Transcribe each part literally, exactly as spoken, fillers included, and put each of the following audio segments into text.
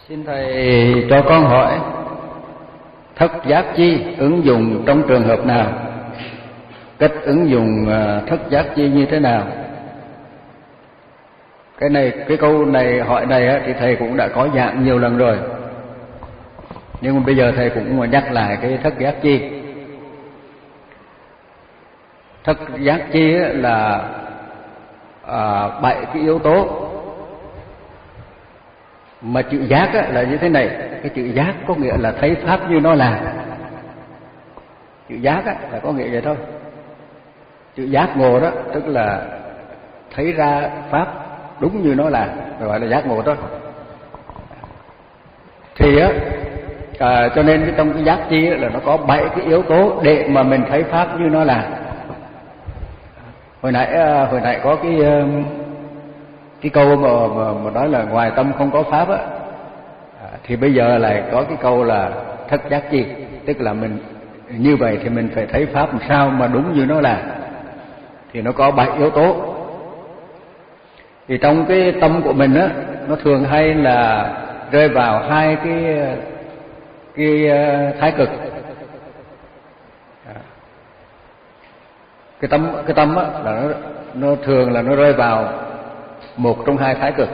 Xin Thầy cho con hỏi, thất giác chi ứng dụng trong trường hợp nào? Cách ứng dụng thất giác chi như thế nào? Cái này, cái câu này hỏi này thì Thầy cũng đã có dạng nhiều lần rồi. Nhưng mà bây giờ Thầy cũng nhắc lại cái thất giác chi. Thất giác chi là à, bảy cái yếu tố. Mà chữ giác là như thế này, cái chữ giác có nghĩa là thấy pháp như nó là. Chữ giác là có nghĩa vậy thôi. Chữ giác ngộ đó tức là thấy ra pháp đúng như nó là, gọi là giác ngộ thôi. Thì á à, cho nên trong cái giác chi là nó có bảy cái yếu tố để mà mình thấy pháp như nó là. Hồi nãy hồi nãy có cái cái câu mà, mà, mà nói là ngoài tâm không có pháp á, à, thì bây giờ lại có cái câu là thất giác chi, tức là mình như vậy thì mình phải thấy pháp làm sao mà đúng như nó là. Thì nó có bảy yếu tố. Thì trong cái tâm của mình á, nó thường hay là rơi vào hai cái cái thái cực. Cái tâm cái tâm á là nó nó thường là nó rơi vào một trong hai thái cực.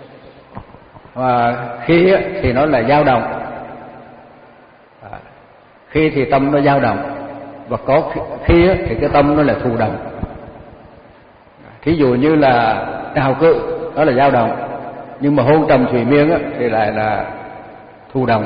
Và khi á, thì nó là dao động. À, khi thì tâm nó dao động, và có khi á, thì cái tâm nó là thụ động. Thí dụ như là trào cự, đó là dao động, nhưng mà hôn trầm thủy miên á, thì lại là thụ động.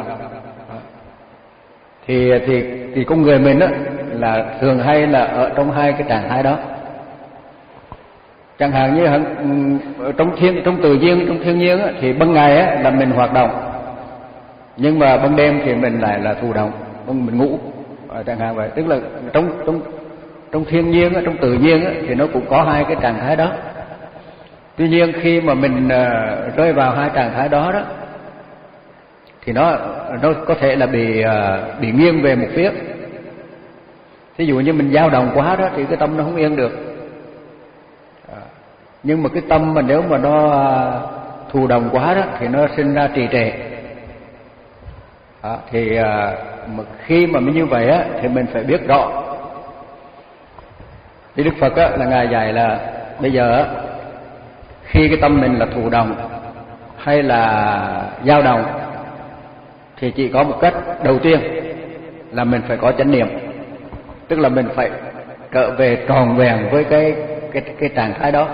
Thì thì thì con người mình á là thường hay là ở trong hai cái trạng thái đó. Chẳng hạn như trong thiên trong tự nhiên, trong thiên nhiên á, thì ban ngày á, là mình hoạt động, nhưng mà ban đêm thì mình lại là thụ động, mình ngủ, à, chẳng hạn vậy. Tức là trong trong trong thiên nhiên á, trong tự nhiên á, thì nó cũng có hai cái trạng thái đó. Tuy nhiên khi mà mình uh, rơi vào hai trạng thái đó đó, thì nó nó có thể là bị uh, bị nghiêng về một phía. Ví dụ như mình dao động quá đó thì cái tâm nó không yên được. À, nhưng mà cái tâm mà nếu mà nó uh, thụ động quá đó thì nó sinh ra trì trệ. À, thì uh, mà khi mà như vậy á thì mình phải biết rõ. Thì Đức Phật á, là Ngài dạy là bây giờ á, khi cái tâm mình là thụ động hay là dao động thì chỉ có một cách đầu tiên là mình phải có chánh niệm, tức là mình phải trở về tròn vẹn với cái cái cái trạng thái đó.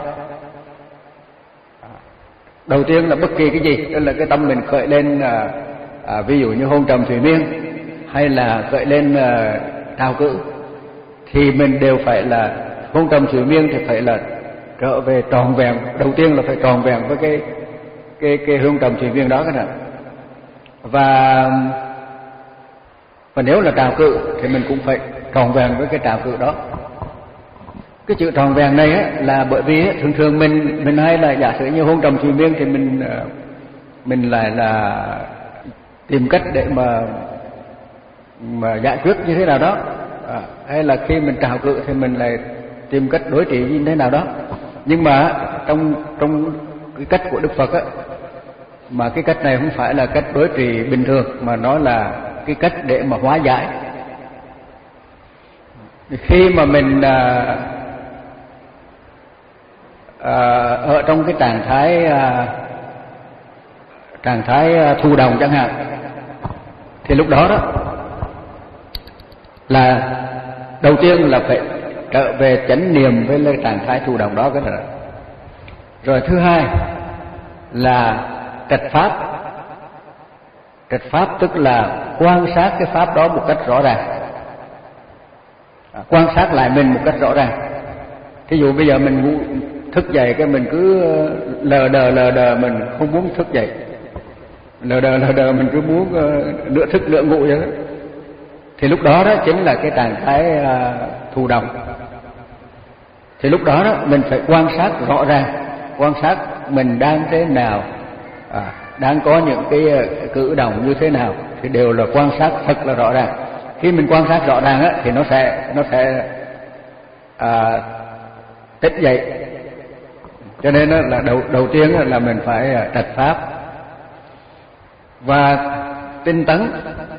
Đầu tiên là bất kỳ cái gì, tức là cái tâm mình khởi lên à, à, ví dụ như hôn trầm thủy miên hay là khởi lên à, trào cự, thì mình đều phải là hôn trầm thủy miên thì phải là trở về tròn vẹn. Đầu tiên là phải tròn vẹn với cái cái cái hôn trầm thủy miên đó cái nào. Và và nếu là trào cự thì mình cũng phải tròn vẹn với cái trào cự đó. Cái chữ tròn vẹn này á, là bởi vì á, thường thường mình mình hay là giả sử như hôn trầm thủy miên thì mình mình lại là tìm cách để mà mà giải quyết như thế nào đó, à, hay là khi mình trào cự thì mình lại tìm cách đối trị như thế nào đó. Nhưng mà trong trong cái cách của Đức Phật á, mà cái cách này không phải là cách đối trị bình thường, mà nó là cái cách để mà hóa giải. Khi mà mình à, à, ở trong cái trạng thái à, trạng thái thụ động chẳng hạn, thì lúc đó đó là đầu tiên là phải trở về chánh niệm với cái trạng thái thụ động đó cái đó. Rồi thứ hai là trạch pháp. Trạch pháp tức là quan sát cái pháp đó một cách rõ ràng, à, quan sát lại mình một cách rõ ràng. Thí dụ bây giờ mình ngủ, thức dậy cái mình cứ lờ đờ lờ đờ, mình không muốn thức dậy, lờ đờ lờ đờ mình cứ muốn uh, nửa thức nửa ngủ vậy đó. Thì lúc đó đó chính là cái trạng thái uh, thụ động. Thì lúc đó đó mình phải quan sát rõ ràng, quan sát mình đang thế nào, à, đang có những cái cử động như thế nào, thì đều là quan sát thật là rõ ràng. Khi mình quan sát rõ ràng á, thì nó sẽ nó sẽ à, tỉnh dậy. Cho nên á, là đầu đầu tiên á, là mình phải trạch pháp. Và tinh tấn,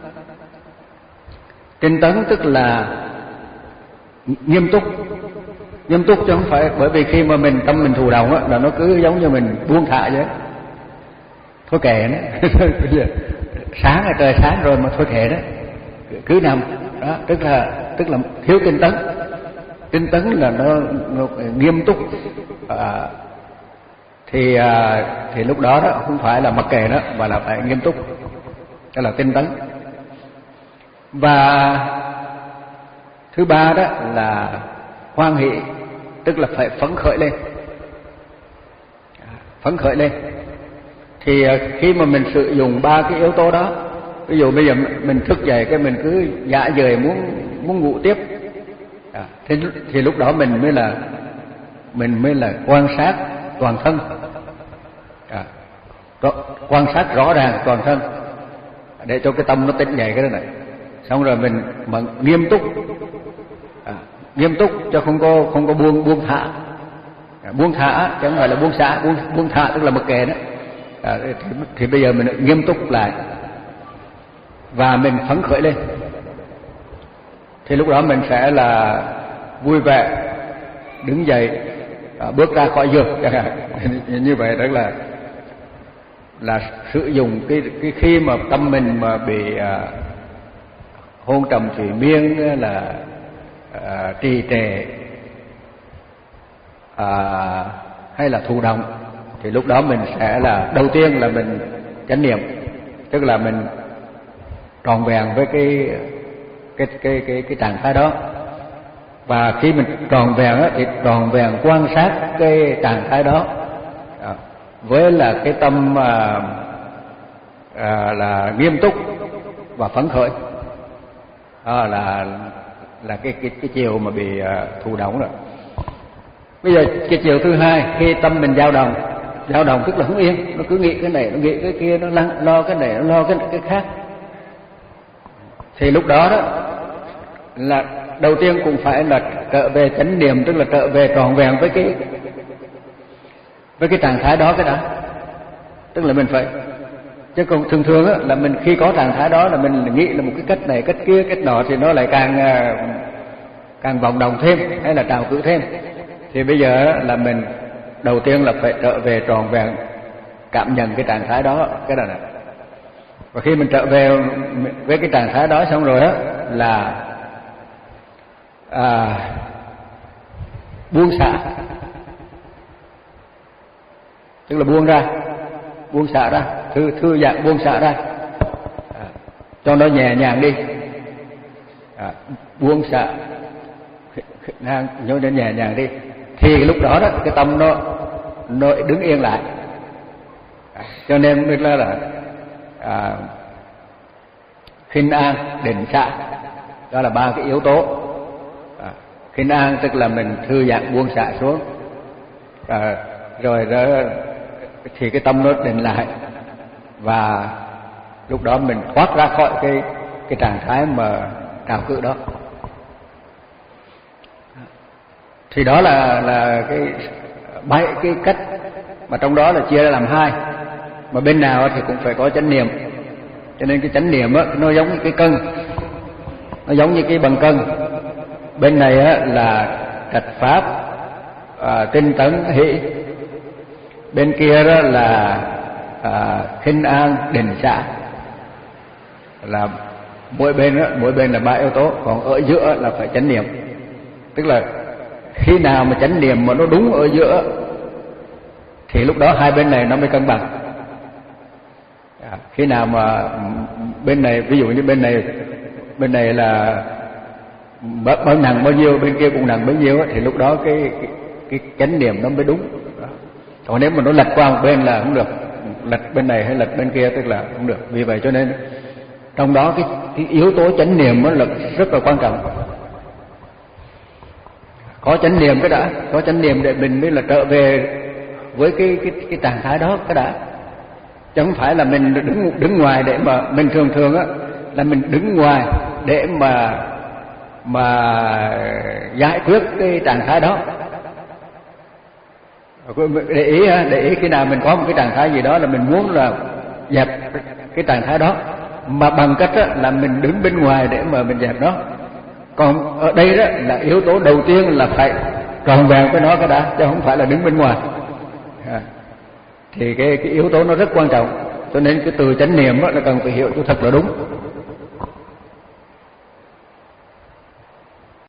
tinh tấn tức là nghiêm túc, nghiêm túc chứ không phải, bởi vì khi mà mình tâm mình thụ động á, là nó cứ giống như mình buông thả vậy, thôi kệ nó. Sáng là trời sáng rồi mà thôi kệ đó, cứ nằm đó, tức là tức là thiếu tinh tấn. Tinh tấn là nó, nó nghiêm túc, à, thì à, thì lúc đó đó không phải là mặc kệ đó, mà là phải nghiêm túc, đó là tinh tấn. Và thứ ba đó là hoan hỷ, tức là phải phấn khởi lên, phấn khởi lên. Thì khi mà mình sử dụng ba cái yếu tố đó, ví dụ bây giờ mình thức dậy cái mình cứ dã dời muốn muốn ngủ tiếp, à, thì, thì lúc đó mình mới là mình mới là quan sát toàn thân, à, quan sát rõ ràng toàn thân để cho cái tâm nó tỉnh dậy cái đó này. Xong rồi mình mà nghiêm túc, à, nghiêm túc cho không có không có buông buông thả, à, buông thả chứ không phải là buông xả, buông buông thả tức là mặc kệ đó. À, thì, thì bây giờ mình nghiêm túc lại và mình phấn khởi lên, thì lúc đó mình sẽ là vui vẻ đứng dậy, à, bước ra khỏi giường chẳng hạn. Như vậy đó là là sử dụng cái cái khi mà tâm mình mà bị à, hôn trầm thủy miên là à, trì trệ à, hay là thụ động, thì lúc đó mình sẽ là đầu tiên là mình chánh niệm, tức là mình tròn vẹn với cái cái cái cái cái trạng thái đó. Và khi mình tròn vẹn á, thì tròn vẹn quan sát cái trạng thái đó à, với là cái tâm à, à, là nghiêm túc và phấn khởi, à, là là cái cái cái chiều mà bị à, thụ động rồi. Bây giờ cái chiều thứ hai, khi tâm mình dao động, dao động tức là không yên, nó cứ nghĩ cái này, nó nghĩ cái kia, nó lăn, lo cái này, nó lo cái cái khác. Thì lúc đó đó là đầu tiên cũng phải là trở về chánh niệm, tức là trở về tròn vẹn với cái với cái trạng thái đó cái đã. Tức là mình phải, chứ còn thường thường á là mình khi có trạng thái đó là mình nghĩ là một cái cách này, cách kia, cách nọ thì nó lại càng càng vọng động thêm hay là trào cử thêm. Thì bây giờ là mình đầu tiên là phải trở về tròn vẹn cảm nhận cái trạng thái đó cái đó này. Và khi mình trở về với cái trạng thái đó xong rồi á là à, buông xả, tức là buông ra, buông xả ra, thư thư giãn buông xả ra, à, cho nó nhẹ nhàng đi, à, buông xả ngang nhớ đến nhẹ nhàng đi. Thì lúc đó đó cái tâm nó nó đứng yên lại, à, cho nên tức là là à, khinh an định xả, đó là ba cái yếu tố. À, khinh an tức là mình thư giãn buông xả xuống, à, rồi đó thì cái tâm nó định lại, và lúc đó mình thoát ra khỏi cái cái trạng thái mà trào cự đó. Thì đó là là cái bảy cái cách mà trong đó là chia ra làm hai, mà bên nào thì cũng phải có chánh niệm. Cho nên cái chánh niệm á nó giống như cái cân, nó giống như cái bằng cân. Bên này á là trạch pháp, à, tinh tấn hỷ, bên kia đó là à, khinh an định xả, là mỗi bên đó, mỗi bên là ba yếu tố, còn ở giữa là phải chánh niệm. Tức là khi nào mà chánh niệm mà nó đúng ở giữa thì lúc đó hai bên này nó mới cân bằng. À, khi nào mà bên này, ví dụ như bên này bên này là bao nặng bao nhiêu, bên kia cũng nặng bấy nhiêu, thì lúc đó cái cái, cái chánh niệm nó mới đúng. Còn nếu mà nó lệch qua một bên là không được, lệch bên này hay lệch bên kia tức là không được. Vì vậy cho nên trong đó cái, cái yếu tố chánh niệm là rất là quan trọng. Có chánh niệm cái đã, có chánh niệm để mình mới là trở về với cái cái cái trạng thái đó cái đã, chứ không phải là mình đứng đứng ngoài để mà mình thường thường á là mình đứng ngoài để mà mà giải quyết cái trạng thái đó. Để ý để ý khi nào mình có một cái trạng thái gì đó là mình muốn là dẹp cái trạng thái đó, mà bằng cách đó là mình đứng bên ngoài để mà mình dẹp nó. Còn ở đây đó là yếu tố đầu tiên là phải tròn vẹn với nó cái đã, chứ không phải là đứng bên ngoài. À, thì cái cái yếu tố nó rất quan trọng, cho nên cái từ chánh niệm đó là cần phải hiểu cho thật là đúng.